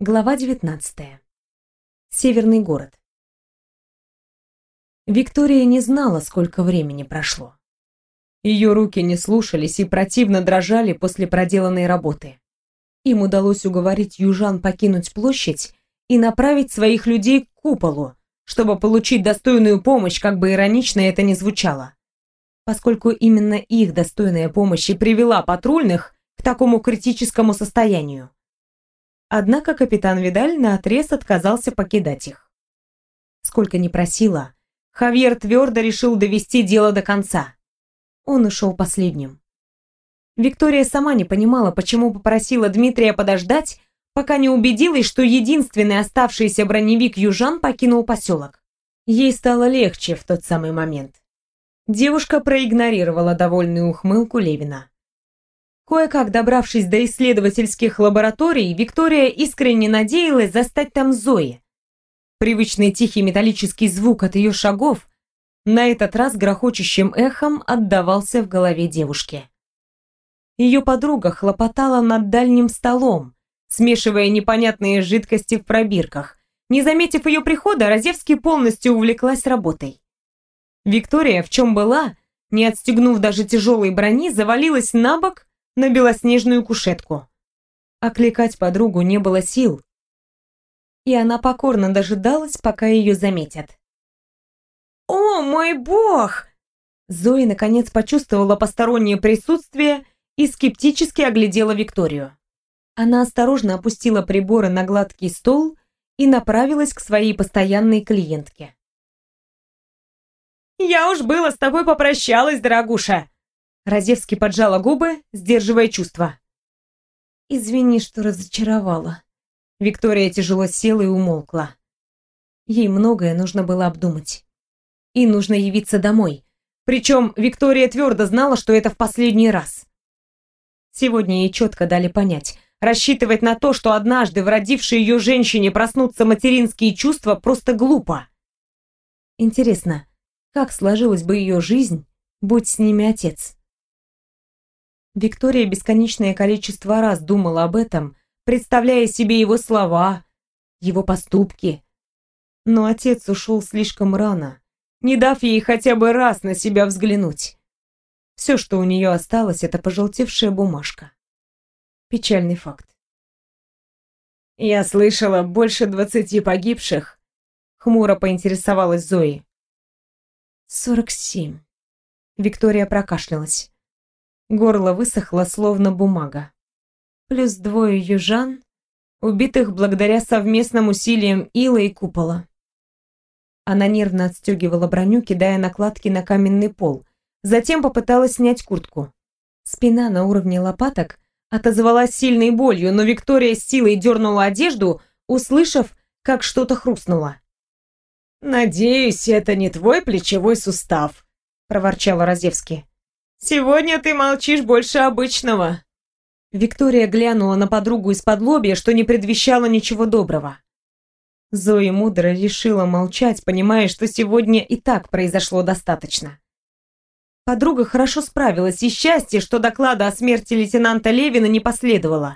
Глава 19. Северный город. Виктория не знала, сколько времени прошло. Ее руки не слушались и противно дрожали после проделанной работы. Им удалось уговорить южан покинуть площадь и направить своих людей к куполу, чтобы получить достойную помощь, как бы иронично это ни звучало. Поскольку именно их достойная помощь и привела патрульных к такому критическому состоянию. Однако капитан Видаль наотрез отказался покидать их. Сколько ни просила, Хавьер твердо решил довести дело до конца. Он ушел последним. Виктория сама не понимала, почему попросила Дмитрия подождать, пока не убедилась, что единственный оставшийся броневик южан покинул поселок. Ей стало легче в тот самый момент. Девушка проигнорировала довольную ухмылку Левина. Кое-как добравшись до исследовательских лабораторий, Виктория искренне надеялась застать там Зои. Привычный тихий металлический звук от ее шагов на этот раз грохочущим эхом отдавался в голове девушки. Ее подруга хлопотала над дальним столом, смешивая непонятные жидкости в пробирках. Не заметив ее прихода, Разевский полностью увлеклась работой. Виктория, в чем была, не отстегнув даже тяжелой брони, завалилась на бок на белоснежную кушетку. Окликать подругу не было сил, и она покорно дожидалась, пока ее заметят. «О, мой бог!» Зоя наконец почувствовала постороннее присутствие и скептически оглядела Викторию. Она осторожно опустила приборы на гладкий стол и направилась к своей постоянной клиентке. «Я уж было с тобой попрощалась, дорогуша!» Разевский поджала губы, сдерживая чувства. «Извини, что разочаровала». Виктория тяжело села и умолкла. Ей многое нужно было обдумать. И нужно явиться домой. Причем Виктория твердо знала, что это в последний раз. Сегодня ей четко дали понять, рассчитывать на то, что однажды в родившей ее женщине проснутся материнские чувства, просто глупо. Интересно, как сложилась бы ее жизнь, будь с ними отец? Виктория бесконечное количество раз думала об этом, представляя себе его слова, его поступки. Но отец ушел слишком рано, не дав ей хотя бы раз на себя взглянуть. Все, что у нее осталось, это пожелтевшая бумажка. Печальный факт. «Я слышала, больше 20 погибших», — хмуро поинтересовалась Зои. 47. Виктория прокашлялась. Горло высохло, словно бумага. Плюс 2 южан, убитых благодаря совместным усилиям Ила и Купола. Она нервно отстегивала броню, кидая накладки на каменный пол. Затем попыталась снять куртку. Спина на уровне лопаток отозвалась сильной болью, но Виктория с силой дернула одежду, услышав, как что-то хрустнуло. «Надеюсь, это не твой плечевой сустав», — проворчала Разевский. «Сегодня ты молчишь больше обычного». Виктория глянула на подругу из-под лобья, что не предвещало ничего доброго. Зоя мудро решила молчать, понимая, что сегодня и так произошло достаточно. Подруга хорошо справилась, и счастье, что доклада о смерти лейтенанта Левина не последовало.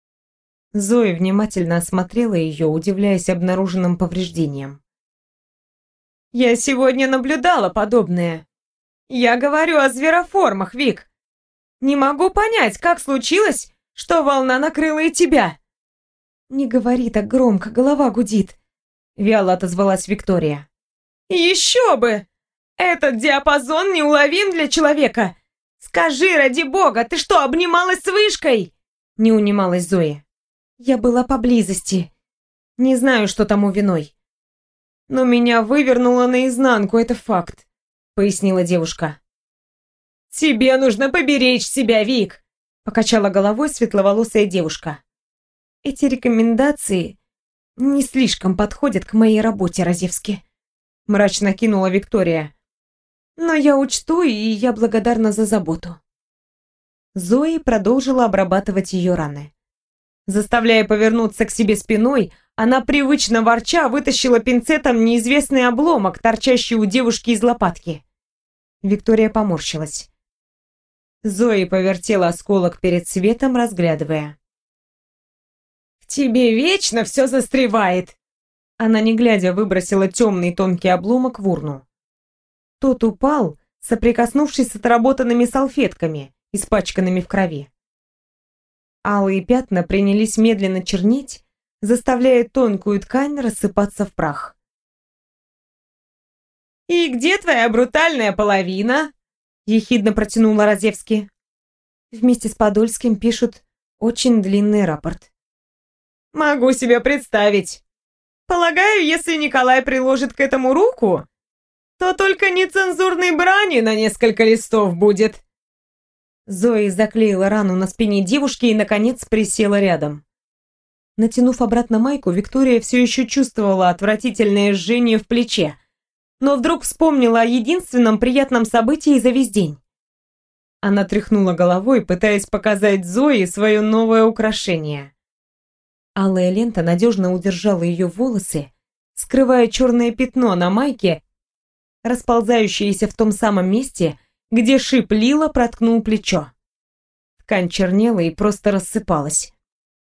Зоя внимательно осмотрела ее, удивляясь обнаруженным повреждениям. «Я сегодня наблюдала подобное. Я говорю о звероформах, Вик. Не могу понять, как случилось, что волна накрыла и тебя». «Не говори так громко, голова гудит», — вяло отозвалась Виктория. «Еще бы! Этот диапазон неуловим для человека. Скажи, ради бога, ты что, обнималась с вышкой?» Не унималась Зоя. «Я была поблизости. Не знаю, что тому виной. Но меня вывернуло наизнанку, это факт», — пояснила девушка. «Тебе нужно поберечь себя, Вик», — покачала головой светловолосая девушка. «Эти рекомендации не слишком подходят к моей работе, Разевски», — мрачно кинула Виктория. «Но я учту, и я благодарна за заботу». Зои продолжила обрабатывать ее раны. Заставляя повернуться к себе спиной, она привычно ворча вытащила пинцетом неизвестный обломок, торчащий у девушки из лопатки. Виктория поморщилась. Зои повертела осколок перед светом, разглядывая. тебе вечно все застревает!» Она, не глядя, выбросила темный тонкий обломок в урну. Тот упал, соприкоснувшись с отработанными салфетками, испачканными в крови. Алые пятна принялись медленно чернеть, заставляя тонкую ткань рассыпаться в прах. «И где твоя брутальная половина?» — ехидно протянула Разевский. Вместе с Подольским пишут очень длинный рапорт. «Могу себе представить. Полагаю, если Николай приложит к этому руку, то только нецензурной брани на несколько листов будет». Зои заклеила рану на спине девушки и, наконец, присела рядом. Натянув обратно майку, Виктория все еще чувствовала отвратительное жжение в плече, но вдруг вспомнила о единственном приятном событии за весь день. Она тряхнула головой, пытаясь показать Зои свое новое украшение. Алая лента надежно удержала ее волосы, скрывая черное пятно на майке, расползающееся в том самом месте, где шип Лила проткнул плечо. Ткань чернела и просто рассыпалась.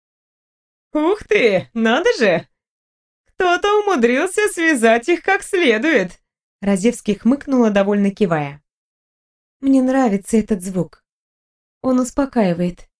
«Ух ты, надо же! Кто-то умудрился связать их как следует!» Разевский хмыкнула, довольно кивая. «Мне нравится этот звук. Он успокаивает».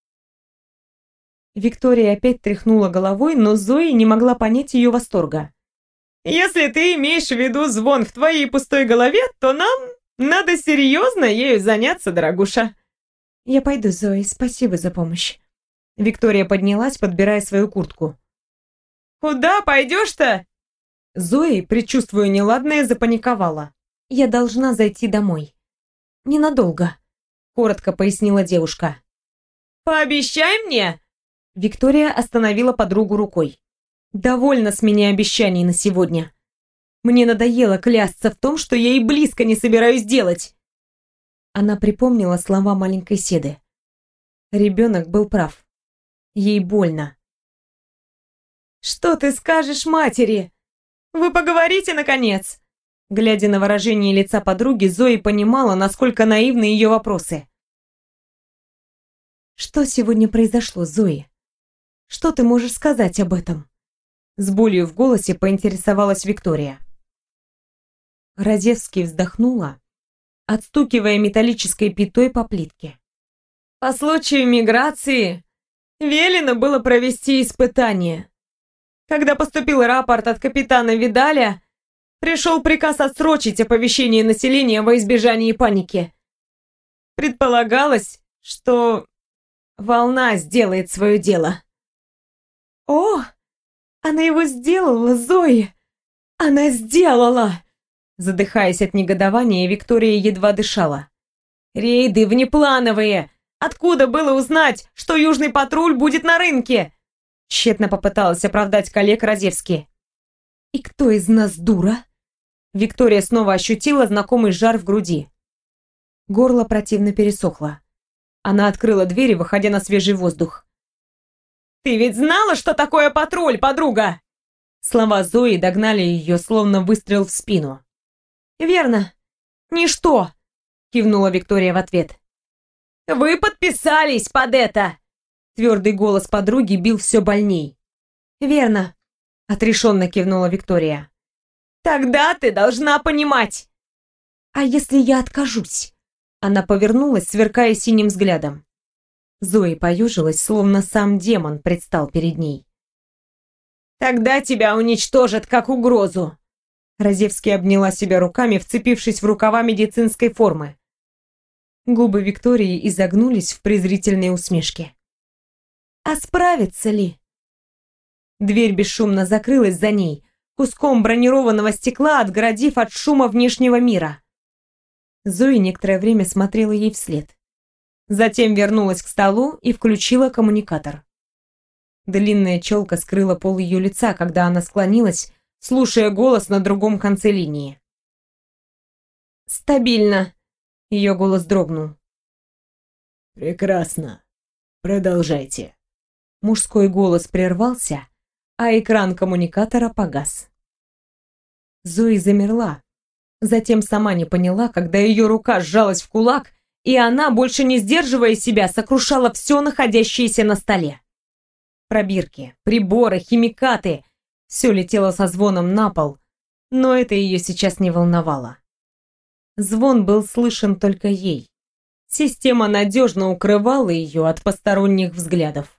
Виктория опять тряхнула головой, но Зои не могла понять ее восторга. «Если ты имеешь в виду звон в твоей пустой голове, то нам надо серьезно ею заняться, дорогуша». «Я пойду, Зои, спасибо за помощь». Виктория поднялась, подбирая свою куртку. «Куда пойдешь-то?» Зои, предчувствуя неладное, запаниковала. «Я должна зайти домой. Ненадолго», — коротко пояснила девушка. «Пообещай мне!» Виктория остановила подругу рукой. «Довольно с меня обещаний на сегодня. Мне надоело клясться в том, что я и близко не собираюсь делать». Она припомнила слова маленькой Седы. Ребенок был прав. Ей больно. «Что ты скажешь матери? Вы поговорите, наконец?» Глядя на выражение лица подруги, Зои понимала, насколько наивны ее вопросы. «Что сегодня произошло, Зои? Что ты можешь сказать об этом?» С болью в голосе поинтересовалась Виктория. Разевский вздохнула, отстукивая металлической пятой по плитке. «По случаю миграции велено было провести испытание. Когда поступил рапорт от капитана Видаля, пришел приказ отсрочить оповещение населения во избежание паники. Предполагалось, что волна сделает свое дело». «О, она его сделала, Зои! Она сделала!» Задыхаясь от негодования, Виктория едва дышала. «Рейды внеплановые! Откуда было узнать, что Южный патруль будет на рынке?» Тщетно попыталась оправдать коллег Разевский. «И кто из нас дура?» Виктория снова ощутила знакомый жар в груди. Горло противно пересохло. Она открыла дверь, выходя на свежий воздух. «Ты ведь знала, что такое патруль, подруга?» Слова Зои догнали ее, словно выстрел в спину. «Верно. Ничто!» — кивнула Виктория в ответ. «Вы подписались под это!» Твердый голос подруги бил все больней. «Верно», — отрешенно кивнула Виктория. «Тогда ты должна понимать!» «А если я откажусь?» Она повернулась, сверкая синим взглядом. Зои поюжилась, словно сам демон предстал перед ней. «Тогда тебя уничтожат как угрозу!» Разевский обняла себя руками, вцепившись в рукава медицинской формы. Губы Виктории изогнулись в презрительной усмешке. «А справится ли?» Дверь бесшумно закрылась за ней, куском бронированного стекла отгородив от шума внешнего мира. Зои некоторое время смотрела ей вслед. Затем вернулась к столу и включила коммуникатор. Длинная челка скрыла пол ее лица, когда она склонилась, слушая голос на другом конце линии. «Стабильно», — ее голос дрогнул. «Прекрасно. Продолжайте». Мужской голос прервался, а экран коммуникатора погас. Зои замерла, затем сама не поняла, когда ее рука сжалась в кулак, и она, больше не сдерживая себя, сокрушала все находящееся на столе. Пробирки, приборы, химикаты — все летело со звоном на пол, но это ее сейчас не волновало. Звон был слышен только ей. Система надежно укрывала ее от посторонних взглядов.